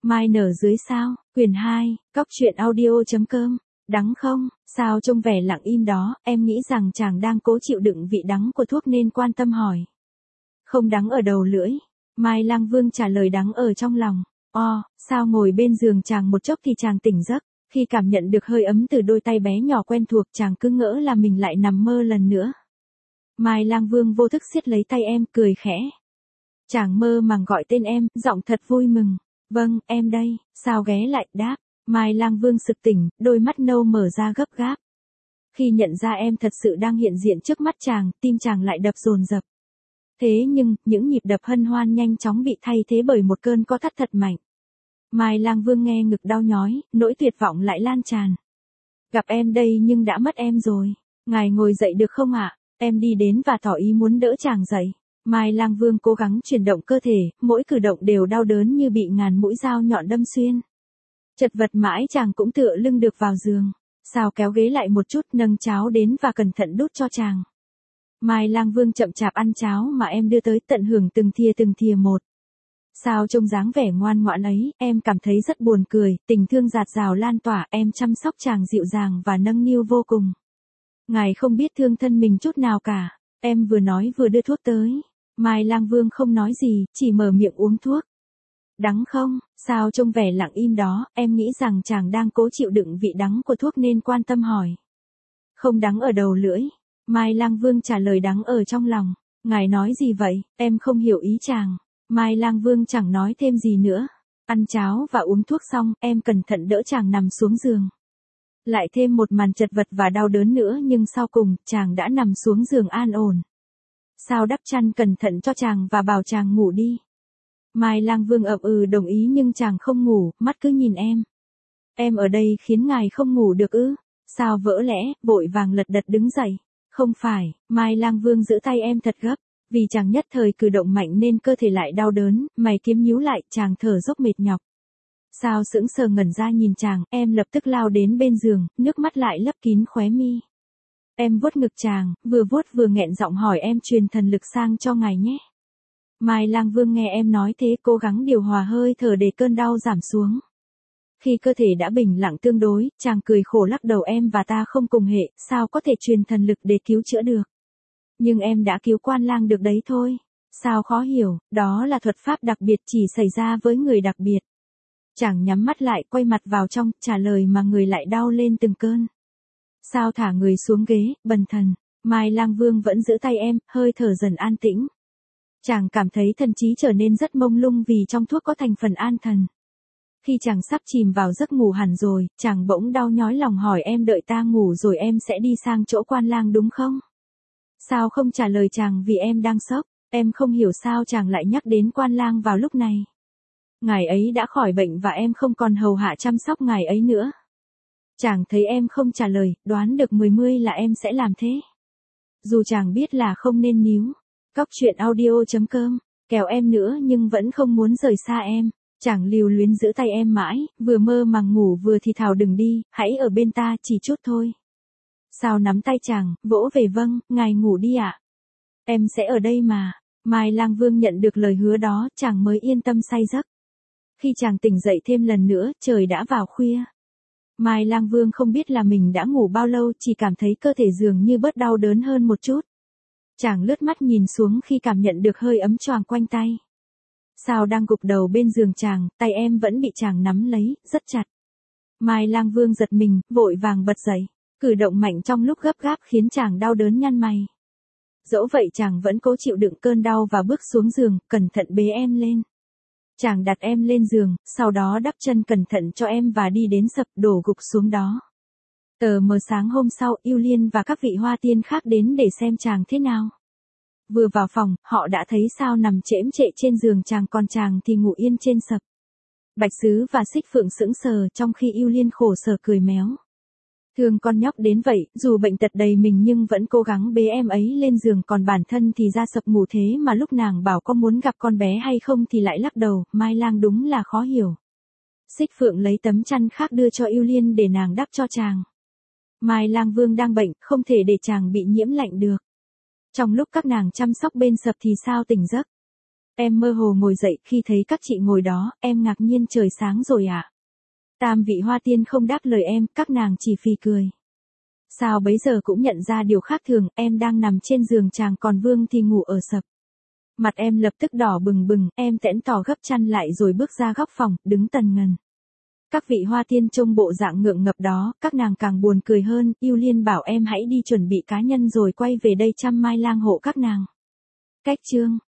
Mai nở dưới sao, quyển 2, Cóc truyện audio.com. Đắng không, sao trông vẻ lặng im đó, em nghĩ rằng chàng đang cố chịu đựng vị đắng của thuốc nên quan tâm hỏi. Không đắng ở đầu lưỡi. Mai Lang Vương trả lời đắng ở trong lòng. Sao ngồi bên giường chàng một chốc thì chàng tỉnh giấc. Khi cảm nhận được hơi ấm từ đôi tay bé nhỏ quen thuộc chàng cứ ngỡ là mình lại nằm mơ lần nữa. Mai Lang Vương vô thức siết lấy tay em cười khẽ. Chàng mơ màng gọi tên em, giọng thật vui mừng. Vâng, em đây, sao ghé lại, đáp. Mai Lang Vương sực tỉnh, đôi mắt nâu mở ra gấp gáp. Khi nhận ra em thật sự đang hiện diện trước mắt chàng, tim chàng lại đập dồn dập. Thế nhưng, những nhịp đập hân hoan nhanh chóng bị thay thế bởi một cơn co thắt thật mạnh. Mai Lang Vương nghe ngực đau nhói, nỗi tuyệt vọng lại lan tràn. Gặp em đây nhưng đã mất em rồi. Ngài ngồi dậy được không ạ? Em đi đến và tỏ ý muốn đỡ chàng dậy. Mai Lang Vương cố gắng chuyển động cơ thể, mỗi cử động đều đau đớn như bị ngàn mũi dao nhọn đâm xuyên. Chật vật mãi chàng cũng tựa lưng được vào giường. Sao kéo ghế lại một chút, nâng cháo đến và cẩn thận đút cho chàng. Mai Lang Vương chậm chạp ăn cháo mà em đưa tới, tận hưởng từng thìa một. Sao trông dáng vẻ ngoan ngoãn ấy, em cảm thấy rất buồn cười, tình thương dạt dào lan tỏa, em chăm sóc chàng dịu dàng và nâng niu vô cùng. Ngài không biết thương thân mình chút nào cả, em vừa nói vừa đưa thuốc tới. Mai Lang Vương không nói gì, chỉ mở miệng uống thuốc. Đắng không, sao trông vẻ lặng im đó, em nghĩ rằng chàng đang cố chịu đựng vị đắng của thuốc nên quan tâm hỏi. Không đắng ở đầu lưỡi. Mai Lang Vương trả lời đắng ở trong lòng. Ngài nói gì vậy, em không hiểu ý chàng. Mai Lang Vương chẳng nói thêm gì nữa. Ăn cháo và uống thuốc xong, em cẩn thận đỡ chàng nằm xuống giường. Lại thêm một màn chật vật và đau đớn nữa nhưng sau cùng, chàng đã nằm xuống giường an ổn. Sao đắp chăn cẩn thận cho chàng và bảo chàng ngủ đi. Mai Lang Vương đồng ý nhưng chàng không ngủ, mắt cứ nhìn em. Em ở đây khiến ngài không ngủ được ư? Sao vỡ lẽ, vội vàng lật đật đứng dậy. Không phải, Mai Lang Vương giữ tay em thật gấp. Vì chàng nhất thời cử động mạnh nên cơ thể lại đau đớn, mày kiếm nhíu lại, chàng thở dốc mệt nhọc. Sao sững sờ ngẩn ra nhìn chàng, em lập tức lao đến bên giường, nước mắt lại lấp kín khóe mi. Em vuốt ngực chàng, vừa vuốt vừa nghẹn giọng hỏi em truyền thần lực sang cho ngài nhé. Mai Lang Vương nghe em nói thế cố gắng điều hòa hơi thở để cơn đau giảm xuống. Khi cơ thể đã bình lặng tương đối, chàng cười khổ lắc đầu em và ta không cùng hệ, sao có thể truyền thần lực để cứu chữa được. Nhưng em đã cứu quan lang được đấy thôi. Sao khó hiểu, đó là thuật pháp đặc biệt chỉ xảy ra với người đặc biệt. Chàng nhắm mắt lại quay mặt vào trong, trả lời mà người lại đau lên từng cơn. Sao thả người xuống ghế, bần thần. Mai Lang Vương vẫn giữ tay em, hơi thở dần an tĩnh. Chàng cảm thấy thần trí trở nên rất mông lung vì trong thuốc có thành phần an thần. Khi chàng sắp chìm vào giấc ngủ hẳn rồi, chàng bỗng đau nhói lòng hỏi em đợi ta ngủ rồi em sẽ đi sang chỗ quan lang đúng không? Sao không trả lời chàng vì em đang sốc, em không hiểu sao chàng lại nhắc đến quan lang vào lúc này. Ngài ấy đã khỏi bệnh và em không còn hầu hạ chăm sóc ngài ấy nữa. Chàng thấy em không trả lời, đoán được 10 là em sẽ làm thế. Dù chàng biết là không nên níu. Cóc truyện audio.com, kéo em nữa nhưng vẫn không muốn rời xa em. Chàng lưu luyến giữ tay em mãi, vừa mơ màng ngủ vừa thì thào đừng đi, hãy ở bên ta chỉ chút thôi. Sao nắm tay chàng, vỗ về vâng, ngài ngủ đi ạ. Em sẽ ở đây mà. Mai Lang Vương nhận được lời hứa đó, chàng mới yên tâm say giấc. Khi chàng tỉnh dậy thêm lần nữa, trời đã vào khuya. Mai Lang Vương không biết là mình đã ngủ bao lâu, chỉ cảm thấy cơ thể dường như bớt đau đớn hơn một chút. Chàng lướt mắt nhìn xuống khi cảm nhận được hơi ấm choàng quanh tay. Sao đang gục đầu bên giường chàng, tay em vẫn bị chàng nắm lấy, rất chặt. Mai Lang Vương giật mình, vội vàng bật dậy. Cử động mạnh trong lúc gấp gáp khiến chàng đau đớn nhăn mày. Dẫu vậy chàng vẫn cố chịu đựng cơn đau và bước xuống giường, cẩn thận bế em lên. Chàng đặt em lên giường, sau đó đắp chân cẩn thận cho em và đi đến sập đổ gục xuống đó. Tờ mờ sáng hôm sau, Yêu Liên và các vị hoa tiên khác đến để xem chàng thế nào. Vừa vào phòng, họ đã thấy Sao nằm chễm chệ trên giường chàng còn chàng thì ngủ yên trên sập. Bạch Sứ và Xích Phượng sững sờ trong khi Yêu Liên khổ sở cười méo. Thương con nhóc đến vậy, dù bệnh tật đầy mình nhưng vẫn cố gắng bế em ấy lên giường còn bản thân thì ra sập ngủ thế mà lúc nàng bảo có muốn gặp con bé hay không thì lại lắc đầu, Mai Lang đúng là khó hiểu. Xích Phượng lấy tấm chăn khác đưa cho Yêu Liên để nàng đắp cho chàng. Mai Lang Vương đang bệnh, không thể để chàng bị nhiễm lạnh được. Trong lúc các nàng chăm sóc bên sập thì Sao tỉnh giấc. Em mơ hồ ngồi dậy khi thấy các chị ngồi đó, em ngạc nhiên trời sáng rồi ạ. Tam vị hoa tiên không đáp lời em, các nàng chỉ phì cười. Sao bấy giờ cũng nhận ra điều khác thường, em đang nằm trên giường chàng còn Vương thì ngủ ở sập. Mặt em lập tức đỏ bừng bừng, em tẽn tỏ gấp chăn lại rồi bước ra góc phòng, đứng tần ngần. Các vị hoa tiên trông bộ dạng ngượng ngập đó, các nàng càng buồn cười hơn, Yêu Liên bảo em hãy đi chuẩn bị cá nhân rồi quay về đây chăm Mai Lang hộ các nàng. Cách chương